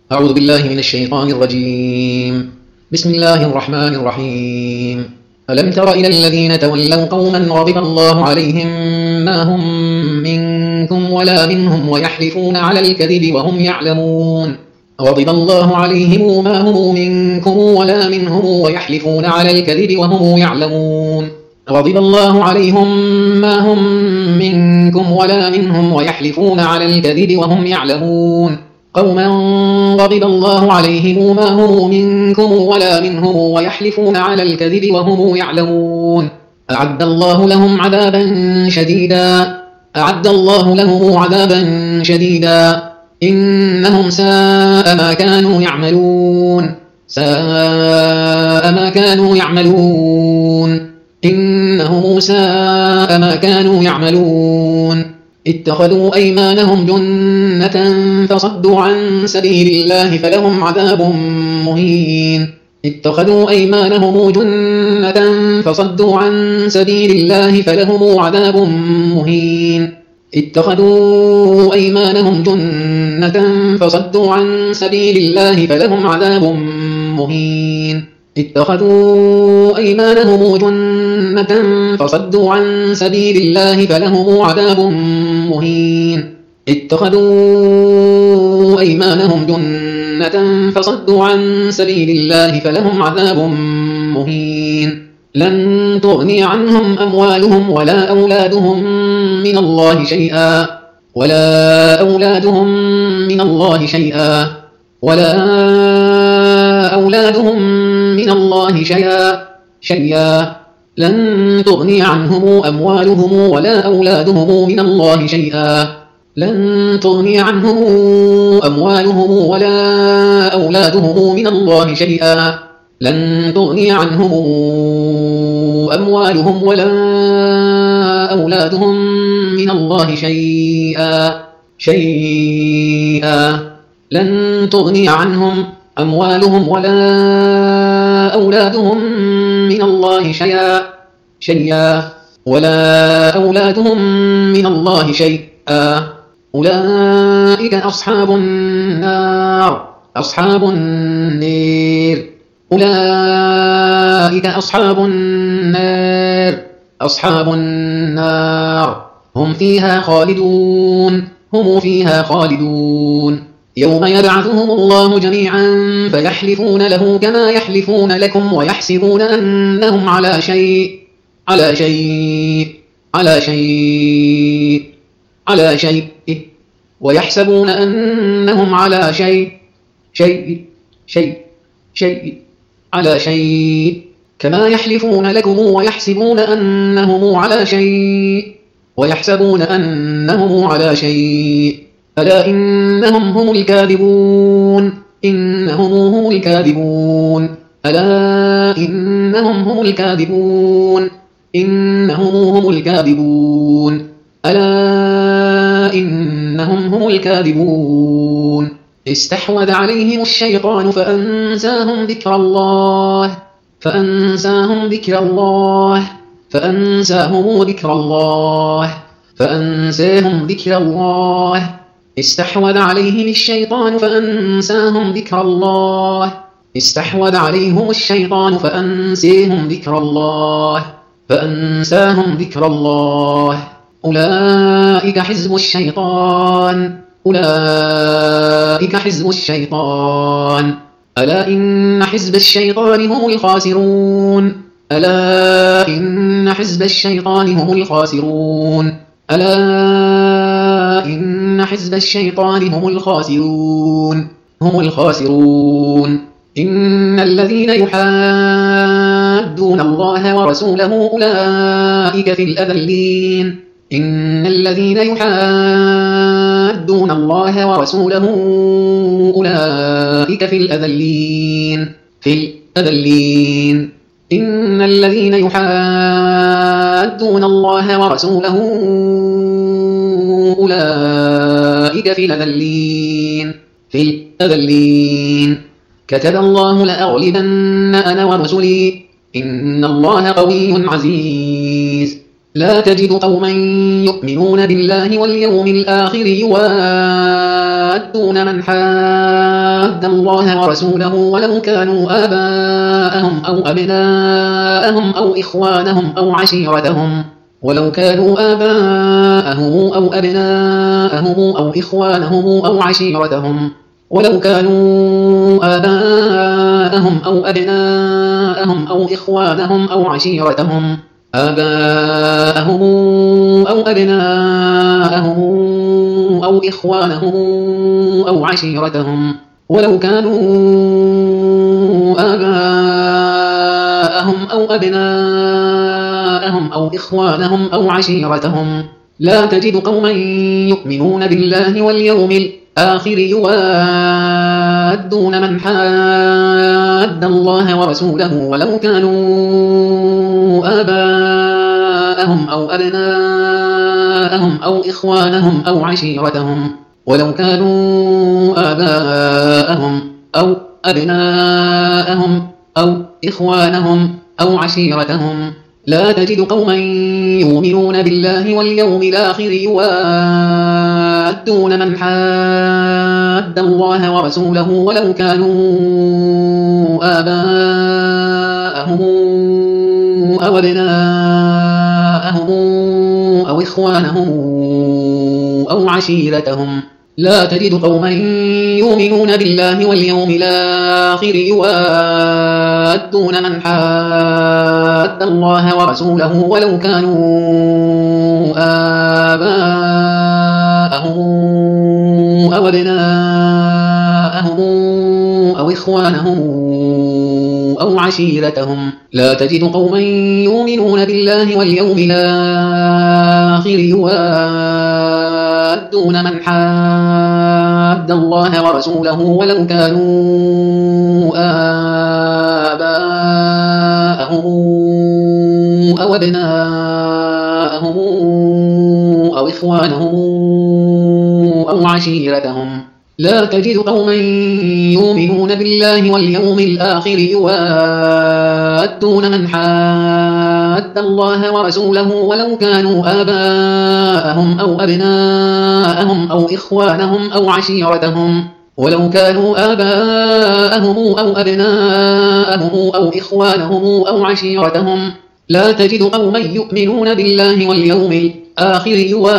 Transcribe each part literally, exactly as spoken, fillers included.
أعوذ بالله من الشيطان الرجيم. بسم الله الرحمن الرحيم. ألم تر إلى الذين تولوا قوما غضب الله عليهم ما هم منكم ولا منهم ويحلفون على الكذب وهم يعلمون. غضب الله عليهم ما هم منكم ولا منهم ويحلفون على الكذب وهم يعلمون. غضب الله عليهم ما هم منكم ولا منهم ويحلفون على الكذب وهم يعلمون. قوما غضب الله عليهم ما هم منكم ولا منهم ويحلفون على الكذب وهم يعلمون. أعد الله لهم عذابا شديدا أعد الله لهم عذابا شديدا إنهم ساء ما كانوا يعملون ساء ما كانوا يعملون إنهم ساء ما كانوا يعملون. اتخذوا أيمانهم جنة فصدوا عن سبيل الله فلهم عذاب مهين. اتخذوا أيمانهم جنة فصدوا عن سبيل الله فلهم عذاب مهين. اتخذوا أيمانهم جنة فصدوا عن سبيل الله فلهم عذاب مهين. اتخذوا أيمانهم جنة فصدوا عن سبيل الله فلهم عذاب مهين. اتخذوا أيمانهم جنة فصدوا عن سبيل الله فلهم عذاب مهين. لن تغني عنهم أموالهم ولا أولادهم من الله شيئا ولا أولادهم من الله شيئا ولا أولادهم من الله شيئا شيئا لن تغني عنهم أموالهم ولا أولادهم من الله شيئا لن تغني عنهم أموالهم ولا أولادهم من الله شيئا لن تغني عنهم أموالهم ولا أولادهم من الله شيئا شيئا لن تغني عنهم أموالهم ولا أولادهم من الله شيئا شيئا ولا أولادهم من الله شيئا. أولئك أصحاب النار أصحاب النار أولئك أصحاب النار أصحاب النار هم فيها خالدون هم فيها خالدون. يوم يبعثهم الله جميعا فيحلفون له كما يحلفون لكم ويحسبون أنهم على شيء على شيء على شيء على شيء ويحسبون أنهم على شيء شيء شيء شيء على شيء كما يحلفون لكم ويحسبون أنهم على شيء ويحسبون أنهم على شيء. ألا إنهم هم الكاذبون إنهم هم الكاذبون ألا إنهم هم الكاذبون إنهم هم الكاذبون ألا إنهم هم الكاذبون. استحوذ عليهم الشيطان فأنساهم ذكر الله فأنساهم ذكر الله فأنساهم ذكر الله فأنساهم ذكر الله. استحوذ عليهم الشيطان فأنساهم ذكر الله استحوذ عليهم الشيطان فأنساهم ذكر الله فأنساهم ذكر الله. أولئك حزب الشيطان أولئك حزب الشيطان ألا إن حزب الشيطان هم الخاسرون ألا إن حزب الشيطان هم الخاسرون ألا إن حزب الشيطان هم الخاسرون هم الخاسرون. إن الذين يحادون الله ورسوله أولئك في الأذلين إن الذين يحادون الله ورسوله أولئك في الأذلين في الأذلين إن الذين يحادون الله ورسوله أولئك في الأذلين في الأذلين. كتب الله لأغلبن أنا ورسلي إن الله قوي عزيز لا تجد قوما يؤمنون بالله واليوم الآخر يوادون من حاد الله ورسوله ولو كانوا آباءهم أو أبناءهم أو إخوانهم أو عشيرتهم ولو كانوا آباءهم أو أبناءهم أو إخوانهم أو عشيرتهم ولو كانوا آباءهم أو أبناءهم أو إخوانهم أو عشيرتهم آباءهم أو أبناءهم أو إخوانهم أو عشيرتهم ولو كانوا آباءهم أو أبناءهم أو إخوانهم أو عشيرتهم لا تجد قوما يؤمنون بالله واليوم الآخر يوادون من حاد الله ورسوله ولو كانوا آباءهم أو أبناءهم أو إخوانهم أو عشيرتهم ولو كانوا آباءهم أو أبناءهم أو إخوانهم أو عشيرتهم لا تجد قوما يؤمنون بالله واليوم الآخر يوادون من حاد الله ورسوله ولو كانوا آباءهم أو أبناءهم أو إخوانهم أو عشيرتهم لا تجد قوما يؤمنون بالله واليوم الآخر يوادون من حاد الله ورسوله ولو كانوا آباءهم أو أبناءهم أو إخوانهم أو عشيرتهم لا تجد قوما يؤمنون بالله واليوم الآخر يوادون من حاد الله ورسوله ولو كانوا آباءهم أو أبناءهم أو إخوانهم أو عشيرتهم لا تجد قوما يؤمنون بالله واليوم الآخر يوادون من حاد الله ورسوله ولو كانوا آباءهم أو أبناءهم أو إخوانهم أو عشيرتهم ولو كانوا آباءهم أو أبناءهم أو إخوانهم أو عشيرتهم لا تجد قوما يؤمنون بالله واليوم الآخر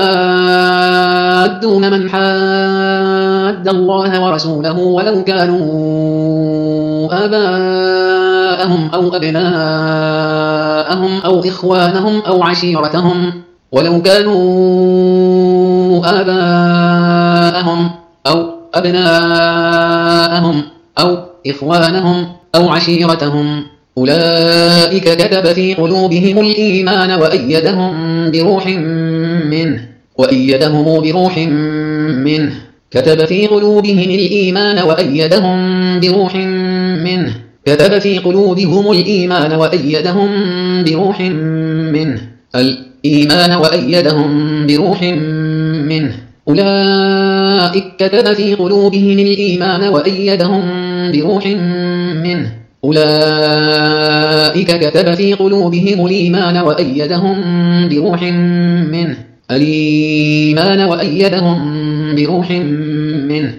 يوادون من حاد الله ورسوله ولو كانوا آباءهم أو أبناءهم أو إخوانهم أو عشيرتهم ولو كانوا آباءهم أو أبناءهم أو إخوانهم أو عشيرتهم أولئك كتب في قلوبهم الإيمان وأيدهم بروح منه وأيدهم بروح منه كتب في قلوبهم الإيمان وأيدهم بروح منه كتب في قلوبهم الإيمان وأيدهم بروح منه الإيمان وأيدهم بروح منه أولئك كتب في قلوبهم الإيمان وأيدهم بروح منه أولئك كتب في قلوبهم الإيمان وأيدهم بروح منه الإيمان وأيدهم بروح منه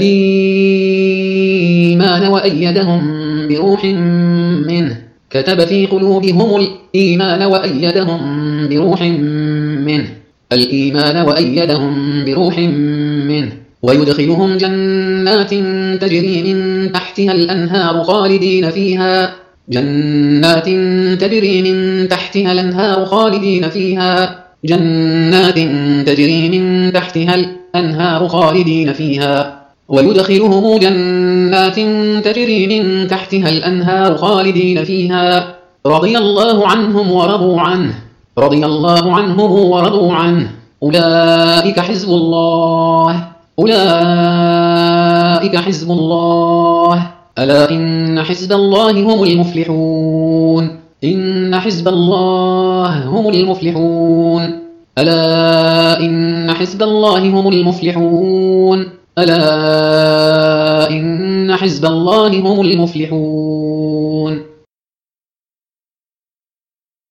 الإيمان وأيدهم بروح منه كتب في قلوبهم الإيمان وأيدهم بروح منه الإيمان وأيدهم بروح منه ويدخلهم جنات تجري من تحتها الأنهار خالدين فيها جنات تجري من تحتها الأنهار خالدين فيها جنات تجري من تحتها الأنهار خالدين فيها ويدخلهم جنات تجري من تحتها الأنهار خالدين فيها رضي الله عنهم ورضوا عنه رضي الله عنهم ورضوا عنه أولئك حزب الله أولئك حزب الله ألا إن حزب الله هم المفلحون إن حزب الله هم المفلحون ألا إن حزب الله هم المفلحون ألا إن حزب الله هم المفلحون